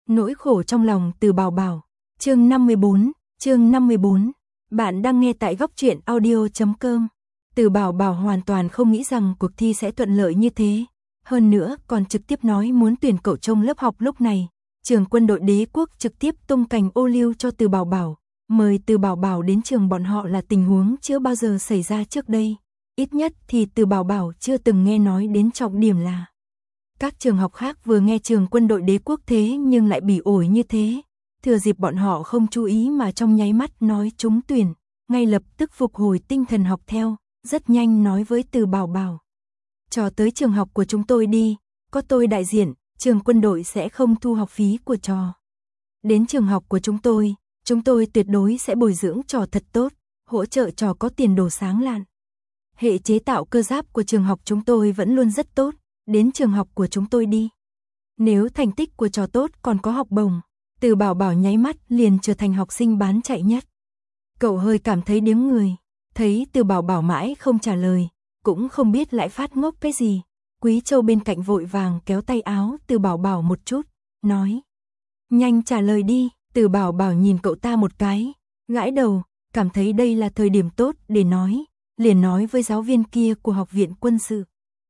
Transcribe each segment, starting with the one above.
Nỗi khổ trong lòng Từ Bảo Bảo. Chương 54. Bạn đang nghe tại góc truyện audio.com. Từ Bảo Bảo hoàn toàn không nghĩ rằng cuộc thi sẽ thuận lợi như thế. Hơn nữa còn trực tiếp nói muốn tuyển cậu trong lớp học lúc này. Trường Quân đội Đế Quốc trực tiếp tung cành ô liu cho Từ Bảo Bảo. Mời Từ Bảo Bảo đến trường bọn họ là tình huống chưa bao giờ xảy ra trước đây. Ít nhất thì Từ Bảo Bảo chưa từng nghe nói đến trọng điểm là các trường học khác vừa nghe Trường Quân đội Đế Quốc thế nhưng lại bỉ ổi như thế. Thừa dịp bọn họ không chú ý mà trong nháy mắt nói trúng tuyển, ngay lập tức phục hồi tinh thần học theo, rất nhanh nói với Từ Bảo Bảo. Trò tới trường học của chúng tôi đi, có tôi đại diện, Trường Quân đội sẽ không thu học phí của trò. Đến trường học của chúng tôi tuyệt đối sẽ bồi dưỡng trò thật tốt, hỗ trợ trò có tiền đồ sáng lạn. Hệ chế tạo cơ giáp của trường học chúng tôi vẫn luôn rất tốt, đến trường học của chúng tôi đi. Nếu thành tích của trò tốt còn có học bổng, Từ Bảo Bảo nháy mắt liền trở thành học sinh bán chạy nhất. Cậu hơi cảm thấy điếng người, thấy Từ Bảo Bảo mãi không trả lời, cũng không biết lại phát ngốc cái gì. Quý Châu bên cạnh vội vàng kéo tay áo Từ Bảo Bảo một chút, nói: nhanh trả lời đi. Từ Bảo Bảo nhìn cậu ta một cái, gãi đầu, cảm thấy đây là thời điểm tốt để nói, liền nói với giáo viên kia của Học viện Quân sự.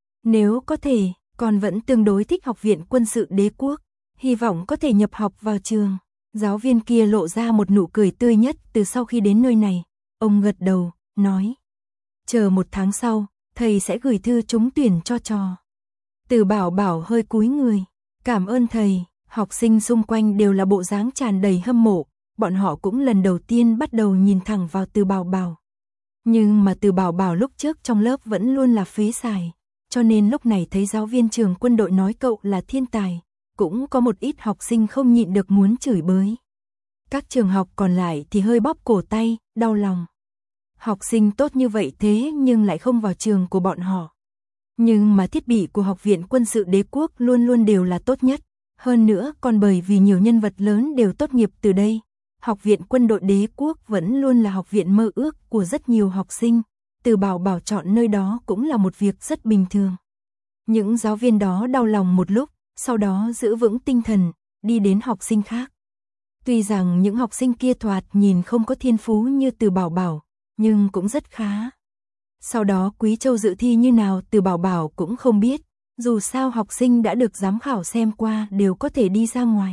Nếu có thể, con vẫn tương đối thích Học viện Quân sự Đế Quốc, hy vọng có thể nhập học vào trường. Giáo viên kia lộ ra một nụ cười tươi nhất từ sau khi đến nơi này. Ông gật đầu, nói: chờ 1 tháng sau, thầy sẽ gửi thư trúng tuyển cho trò. Từ Bảo Bảo hơi cúi người, cảm ơn thầy. Học sinh xung quanh đều là bộ dáng tràn đầy hâm mộ, bọn họ cũng lần đầu tiên bắt đầu nhìn thẳng vào Từ Bảo Bảo. Nhưng mà Từ Bảo Bảo lúc trước trong lớp vẫn luôn là phế xài, cho nên lúc này thấy giáo viên Trường Quân đội nói cậu là thiên tài, cũng có một ít học sinh không nhịn được muốn chửi bới. Các trường học còn lại thì hơi bóp cổ tay, đau lòng. Học sinh tốt như vậy thế nhưng lại không vào trường của bọn họ. Nhưng mà thiết bị của Học viện Quân sự Đế Quốc luôn luôn đều là tốt nhất. Hơn nữa còn bởi vì nhiều nhân vật lớn đều tốt nghiệp từ đây, Học viện Quân đội Đế Quốc vẫn luôn là học viện mơ ước của rất nhiều học sinh. Từ Bảo Bảo chọn nơi đó cũng là một việc rất bình thường. Những giáo viên đó đau lòng một lúc, sau đó giữ vững tinh thần, đi đến học sinh khác. Tuy rằng những học sinh kia thoạt nhìn không có thiên phú như Từ Bảo Bảo, nhưng cũng rất khá. Sau đó Quý Châu dự thi như nào Từ Bảo Bảo cũng không biết. Dù sao học sinh đã được giám khảo xem qua đều có thể đi ra ngoài.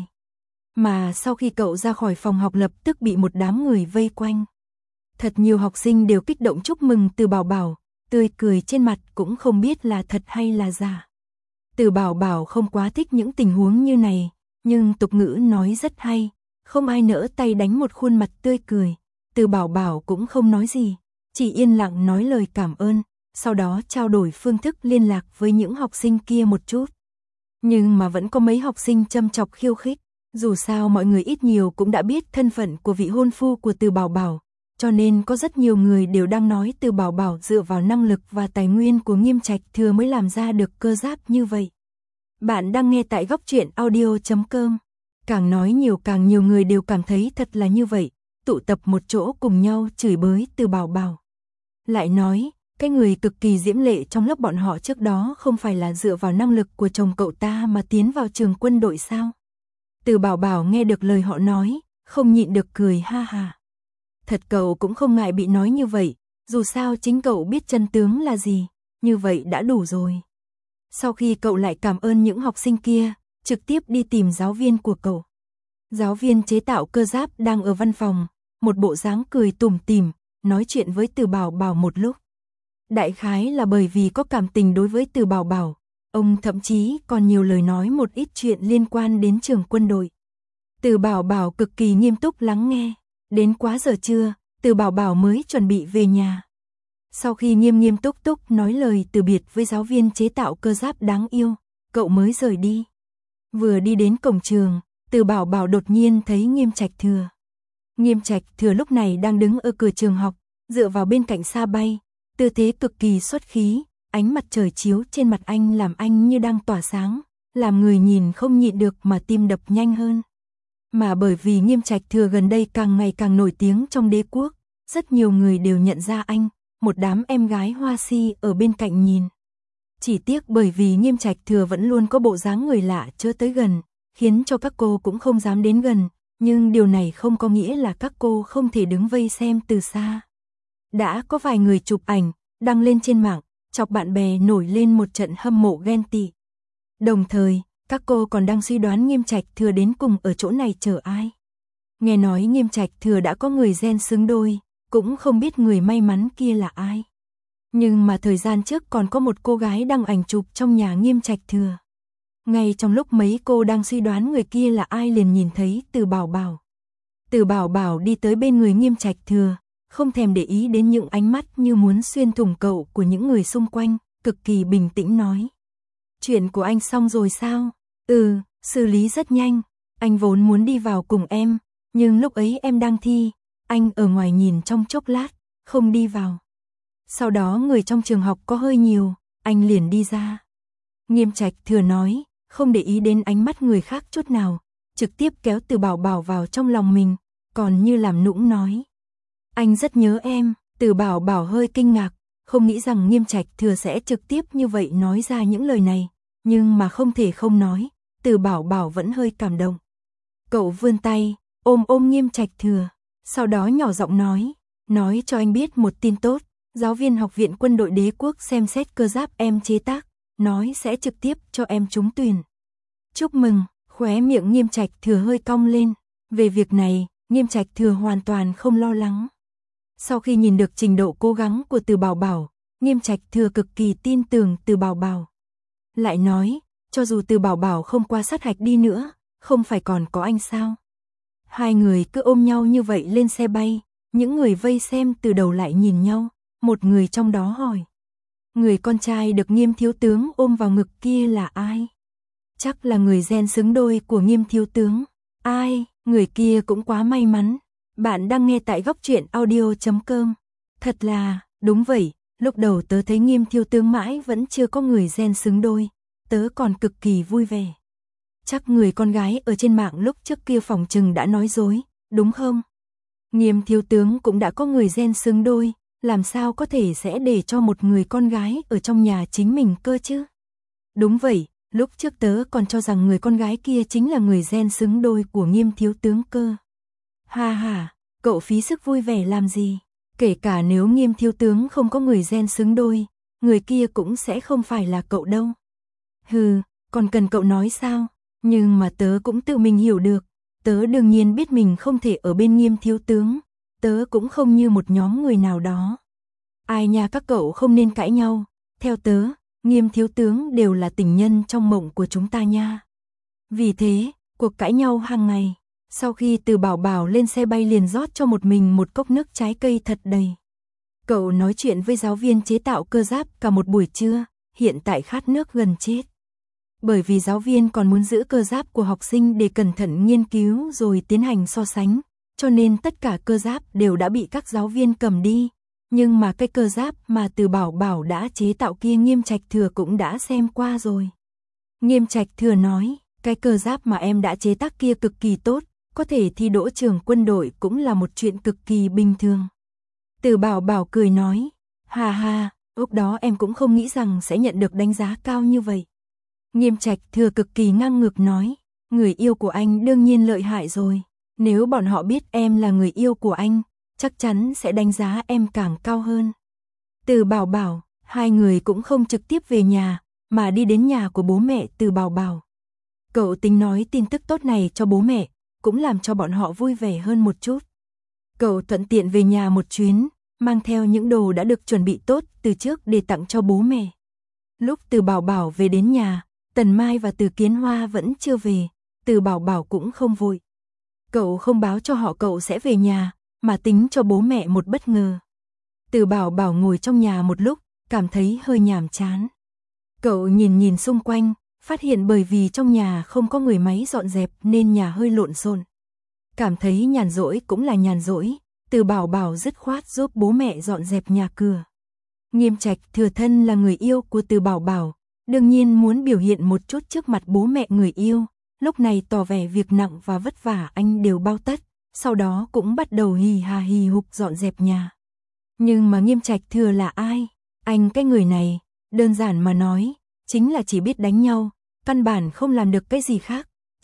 Mà sau khi cậu ra khỏi phòng học lập tức bị một đám người vây quanh. Thật nhiều học sinh đều kích động chúc mừng Từ Bảo Bảo, tươi cười trên mặt cũng không biết là thật hay là giả. Từ Bảo Bảo không quá thích những tình huống như này, nhưng tục ngữ nói rất hay, không ai nỡ tay đánh một khuôn mặt tươi cười. Từ Bảo Bảo cũng không nói gì, chỉ yên lặng nói lời cảm ơn. Sau đó trao đổi phương thức liên lạc với những học sinh kia một chút. Nhưng mà vẫn có mấy học sinh châm chọc khiêu khích, dù sao mọi người ít nhiều cũng đã biết thân phận của vị hôn phu của Từ Bảo Bảo, cho nên có rất nhiều người đều đang nói Từ Bảo Bảo dựa vào năng lực và tài nguyên của Nghiêm Trạch Thừa mới làm ra được cơ giáp như vậy. Bạn đang nghe tại góc truyện audio.com. Càng nói nhiều càng nhiều người đều cảm thấy thật là như vậy, tụ tập một chỗ cùng nhau chửi bới Từ Bảo Bảo. Lại nói, cái người cực kỳ diễm lệ trong lớp bọn họ trước đó không phải là dựa vào năng lực của chồng cậu ta mà tiến vào Trường Quân đội sao? Từ Bảo Bảo nghe được lời họ nói, không nhịn được cười ha ha. Thật cậu cũng không ngại bị nói như vậy, dù sao chính cậu biết chân tướng là gì, như vậy đã đủ rồi. Sau khi cậu lại cảm ơn những học sinh kia, trực tiếp đi tìm giáo viên của cậu. Giáo viên chế tạo cơ giáp đang ở văn phòng, một bộ dáng cười tủm tỉm, nói chuyện với Từ Bảo Bảo một lúc. Đại khái là bởi vì có cảm tình đối với Từ Bảo Bảo, ông thậm chí còn nhiều lời nói một ít chuyện liên quan đến Trường Quân đội. Từ Bảo Bảo cực kỳ nghiêm túc lắng nghe, đến quá giờ trưa, Từ Bảo Bảo mới chuẩn bị về nhà. Sau khi nghiêm túc nói lời từ biệt với giáo viên chế tạo cơ giáp đáng yêu, cậu mới rời đi. Vừa đi đến cổng trường, Từ Bảo Bảo đột nhiên thấy Nghiêm Trạch Thừa. Nghiêm Trạch Thừa lúc này đang đứng ở cửa trường học, dựa vào bên cạnh Sa Bay. Tư thế cực kỳ xuất khí, ánh mặt trời chiếu trên mặt anh làm anh như đang tỏa sáng, làm người nhìn không nhịn được mà tim đập nhanh hơn. Mà bởi vì Nghiêm Trạch Thừa gần đây càng ngày càng nổi tiếng trong Đế Quốc, rất nhiều người đều nhận ra anh, một đám em gái hoa si ở bên cạnh nhìn. Chỉ tiếc bởi vì Nghiêm Trạch Thừa vẫn luôn có bộ dáng người lạ chớ tới gần, khiến cho các cô cũng không dám đến gần, nhưng điều này không có nghĩa là các cô không thể đứng vây xem từ xa. Đã có vài người chụp ảnh, đăng lên trên mạng, chọc bạn bè nổi lên một trận hâm mộ ghen tị. Đồng thời, các cô còn đang suy đoán Nghiêm Trạch Thừa đến cùng ở chỗ này chờ ai. Nghe nói Nghiêm Trạch Thừa đã có người gen xứng đôi, cũng không biết người may mắn kia là ai. Nhưng mà thời gian trước còn có một cô gái đăng ảnh chụp trong nhà Nghiêm Trạch Thừa. Ngay trong lúc mấy cô đang suy đoán người kia là ai liền nhìn thấy Từ Bảo Bảo. Từ Bảo Bảo đi tới bên người Nghiêm Trạch Thừa, không thèm để ý đến những ánh mắt như muốn xuyên thủng cậu của những người xung quanh, cực kỳ bình tĩnh nói. Chuyện của anh xong rồi sao? Xử lý rất nhanh, anh vốn muốn đi vào cùng em, nhưng lúc ấy em đang thi, anh ở ngoài nhìn trong chốc lát, không đi vào. Sau đó người trong trường học có hơi nhiều, anh liền đi ra. Nghiêm Trạch Thừa nói, không để ý đến ánh mắt người khác chút nào, trực tiếp kéo Từ Bảo Bảo vào trong lòng mình, còn như làm nũng nói. Anh rất nhớ em. Từ Bảo Bảo hơi kinh ngạc, không nghĩ rằng Nghiêm Trạch Thừa sẽ trực tiếp như vậy nói ra những lời này, nhưng mà không thể không nói, Từ Bảo Bảo vẫn hơi cảm động. Cậu vươn tay, ôm Nghiêm Trạch Thừa, sau đó nhỏ giọng nói cho anh biết một tin tốt, giáo viên học viện quân đội đế quốc xem xét cơ giáp em chế tác, nói sẽ trực tiếp cho em trúng tuyển. Chúc mừng, khóe miệng Nghiêm Trạch Thừa hơi cong lên, về việc này, Nghiêm Trạch Thừa hoàn toàn không lo lắng. Sau khi nhìn được trình độ cố gắng của Từ Bảo Bảo, Nghiêm Trạch Thừa cực kỳ tin tưởng Từ Bảo Bảo. Lại nói, cho dù Từ Bảo Bảo không qua sát hạch đi nữa, không phải còn có anh sao? Hai người cứ ôm nhau như vậy lên xe bay, những người vây xem từ đầu lại nhìn nhau, một người trong đó hỏi. Người con trai được Nghiêm thiếu tướng ôm vào ngực kia là ai? Chắc là người gen xứng đôi của Nghiêm thiếu tướng. Ai, người kia cũng quá may mắn. Bạn đang nghe tại góc truyện audio.com. Thật là, đúng vậy, lúc đầu tớ thấy Nghiêm thiếu tướng mãi vẫn chưa có người gen xứng đôi, tớ còn cực kỳ vui vẻ. Chắc người con gái ở trên mạng lúc trước kia phỏng chừng đã nói dối, đúng không? Nghiêm thiếu tướng cũng đã có người gen xứng đôi, làm sao có thể sẽ để cho một người con gái ở trong nhà chính mình cơ chứ? Đúng vậy, lúc trước tớ còn cho rằng người con gái kia chính là người gen xứng đôi của Nghiêm thiếu tướng cơ. Ha ha, cậu phí sức vui vẻ làm gì? Kể cả nếu Nghiêm thiếu tướng không có người gen xứng đôi, người kia cũng sẽ không phải là cậu đâu. Hừ, còn cần cậu nói sao? Nhưng mà tớ cũng tự mình hiểu được, tớ đương nhiên biết mình không thể ở bên Nghiêm thiếu tướng, tớ cũng không như một nhóm người nào đó. Ai nha, các cậu không nên cãi nhau, theo tớ, Nghiêm thiếu tướng đều là tình nhân trong mộng của chúng ta nha. Vì thế, cuộc cãi nhau hàng ngày, sau khi Từ Bảo Bảo lên xe bay liền rót cho một mình một cốc nước trái cây thật đầy. Cậu nói chuyện với giáo viên chế tạo cơ giáp cả một buổi trưa, hiện tại khát nước gần chết. Bởi vì giáo viên còn muốn giữ cơ giáp của học sinh để cẩn thận nghiên cứu rồi tiến hành so sánh, cho nên tất cả cơ giáp đều đã bị các giáo viên cầm đi. Nhưng mà cái cơ giáp mà Từ Bảo Bảo đã chế tạo kia Nghiêm Trạch Thừa cũng đã xem qua rồi. Nghiêm Trạch Thừa nói, cái cơ giáp mà em đã chế tác kia cực kỳ tốt, có thể thi đỗ trường quân đội cũng là một chuyện cực kỳ bình thường. Từ Bảo Bảo cười nói, ha ha, lúc đó em cũng không nghĩ rằng sẽ nhận được đánh giá cao như vậy. Nghiêm Trạch Thừa cực kỳ ngang ngược nói, người yêu của anh đương nhiên lợi hại rồi, nếu bọn họ biết em là người yêu của anh, chắc chắn sẽ đánh giá em càng cao hơn. Từ Bảo Bảo, hai người cũng không trực tiếp về nhà, mà đi đến nhà của bố mẹ Từ Bảo Bảo. Cậu tính nói tin tức tốt này cho bố mẹ, cũng làm cho bọn họ vui vẻ hơn một chút. Cậu thuận tiện về nhà một chuyến, mang theo những đồ đã được chuẩn bị tốt từ trước để tặng cho bố mẹ. Lúc Từ Bảo Bảo về đến nhà, Tần Mai và Từ Kiến Hoa vẫn chưa về, Từ Bảo Bảo cũng không vội. Cậu không báo cho họ cậu sẽ về nhà, mà tính cho bố mẹ một bất ngờ. Từ Bảo Bảo ngồi trong nhà một lúc, cảm thấy hơi nhàm chán. Cậu nhìn xung quanh, phát hiện bởi vì trong nhà không có người máy dọn dẹp nên nhà hơi lộn xộn. Cảm thấy nhàn rỗi cũng là nhàn rỗi, Từ Bảo Bảo dứt khoát giúp bố mẹ dọn dẹp nhà cửa. Nghiêm Trạch Thừa thân là người yêu của Từ Bảo Bảo, đương nhiên muốn biểu hiện một chút trước mặt bố mẹ người yêu, lúc này tỏ vẻ việc nặng và vất vả anh đều bao tất, sau đó cũng bắt đầu hì hà hì hục dọn dẹp nhà. Nhưng mà Nghiêm Trạch Thừa là ai? Anh cái người này, đơn giản mà nói, chính là chỉ biết đánh nhau, căn bản không làm được cái gì khác,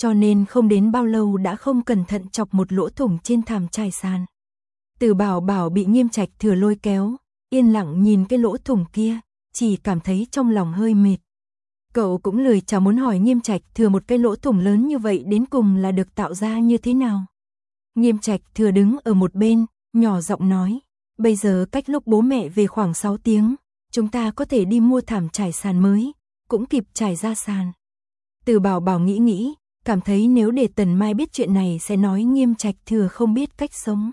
cho nên không đến bao lâu đã không cẩn thận chọc một lỗ thủng trên thảm trải sàn. Từ Bảo Bảo bị Nghiêm Trạch Thừa lôi kéo, yên lặng nhìn cái lỗ thủng kia, chỉ cảm thấy trong lòng hơi mệt. Cậu cũng lười chả muốn hỏi Nghiêm Trạch Thừa một cái lỗ thủng lớn như vậy đến cùng là được tạo ra như thế nào. Nghiêm Trạch Thừa đứng ở một bên, nhỏ giọng nói, bây giờ cách lúc bố mẹ về khoảng 6 tiếng, chúng ta có thể đi mua thảm trải sàn mới, cũng kịp trải ra sàn. Từ Bảo Bảo nghĩ, cảm thấy nếu để Tần Mai biết chuyện này sẽ nói Nghiêm Trạch Thừa không biết cách sống.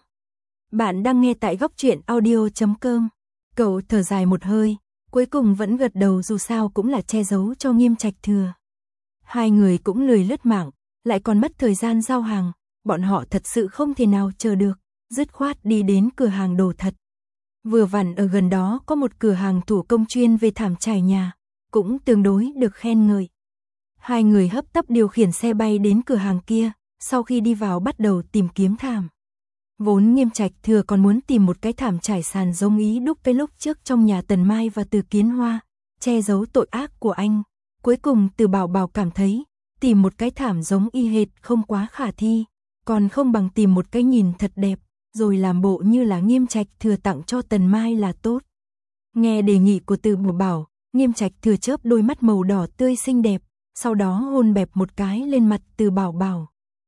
Bạn đang nghe tại góc truyện audio.com. Cậu thở dài một hơi, cuối cùng vẫn gật đầu dù sao cũng là che giấu cho Nghiêm Trạch Thừa. Hai người cũng lười lướt mạng, lại còn mất thời gian giao hàng, bọn họ thật sự không thể nào chờ được, dứt khoát đi đến cửa hàng đồ thật. Vừa vặn ở gần đó có một cửa hàng thủ công chuyên về thảm trải nhà, cũng tương đối được khen ngợi. Hai người hấp tấp điều khiển xe bay đến cửa hàng kia, sau khi đi vào bắt đầu tìm kiếm thảm. Vốn Nghiêm Trạch Thừa còn muốn tìm một cái thảm trải sàn giống ý đúc cái lúc trước trong nhà Tần Mai và Từ Kiến Hoa, che giấu tội ác của anh. Cuối cùng Từ Bảo Bảo cảm thấy, tìm một cái thảm giống y hệt không quá khả thi, còn không bằng tìm một cái nhìn thật đẹp, rồi làm bộ như là Nghiêm Trạch Thừa tặng cho Tần Mai là tốt. Nghe đề nghị của Từ Bảo Bảo, Nghiêm Trạch Thừa chớp đôi mắt màu đỏ tươi xinh đẹp, sau đó hôn bẹp một cái lên mặt Từ Bảo Bảo.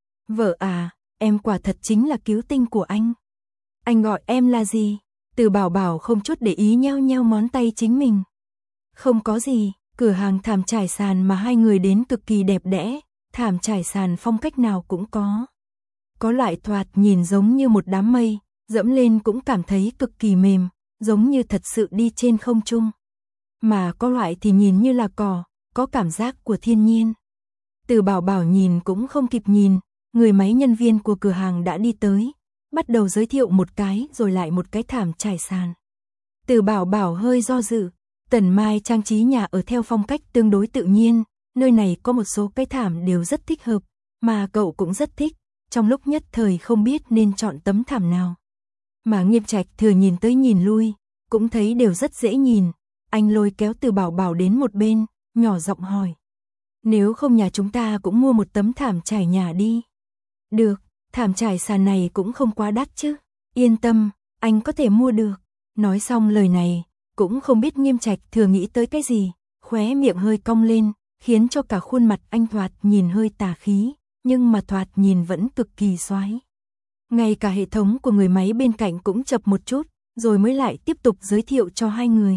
Vợ à, em quả thật chính là cứu tinh của anh. Anh gọi em là gì? Từ Bảo Bảo không chút để ý nheo nheo ngón tay chính mình. Không có gì, cửa hàng thảm trải sàn mà hai người đến cực kỳ đẹp đẽ, thảm trải sàn phong cách nào cũng có. Có loại thoạt nhìn giống như một đám mây, dẫm lên cũng cảm thấy cực kỳ mềm, giống như thật sự đi trên không trung. Mà có loại thì nhìn như là cỏ, có cảm giác của thiên nhiên. Từ Bảo Bảo nhìn cũng không kịp nhìn, người máy nhân viên của cửa hàng đã đi tới, bắt đầu giới thiệu một cái rồi lại một cái thảm trải sàn. Từ Bảo Bảo hơi do dự, Tần Mai trang trí nhà ở theo phong cách tương đối tự nhiên, nơi này có một số cái thảm đều rất thích hợp, mà cậu cũng rất thích, trong lúc nhất thời không biết nên chọn tấm thảm nào. Mà Nghiêm Trạch Thừa nhìn tới nhìn lui, cũng thấy đều rất dễ nhìn, anh lôi kéo Từ Bảo Bảo đến một bên, nhỏ giọng hỏi. Nếu không nhà chúng ta cũng mua một tấm thảm trải nhà đi. Được, thảm trải sàn này cũng không quá đắt chứ. Yên tâm, anh có thể mua được. Nói xong lời này, cũng không biết Nghiêm Trạch Thừa nghĩ tới cái gì, khóe miệng hơi cong lên, khiến cho cả khuôn mặt anh thoạt nhìn hơi tà khí, nhưng mà thoạt nhìn vẫn cực kỳ xoái. Ngay cả hệ thống của người máy bên cạnh cũng chập một chút, rồi mới lại tiếp tục giới thiệu cho hai người.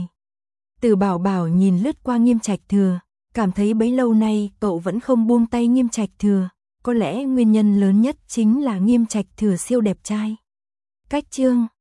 Từ Bảo Bảo nhìn lướt qua Nghiêm Trạch Thừa, cảm thấy bấy lâu nay cậu vẫn không buông tay Nghiêm Trạch Thừa, có lẽ nguyên nhân lớn nhất chính là Nghiêm Trạch Thừa siêu đẹp trai. Cách chương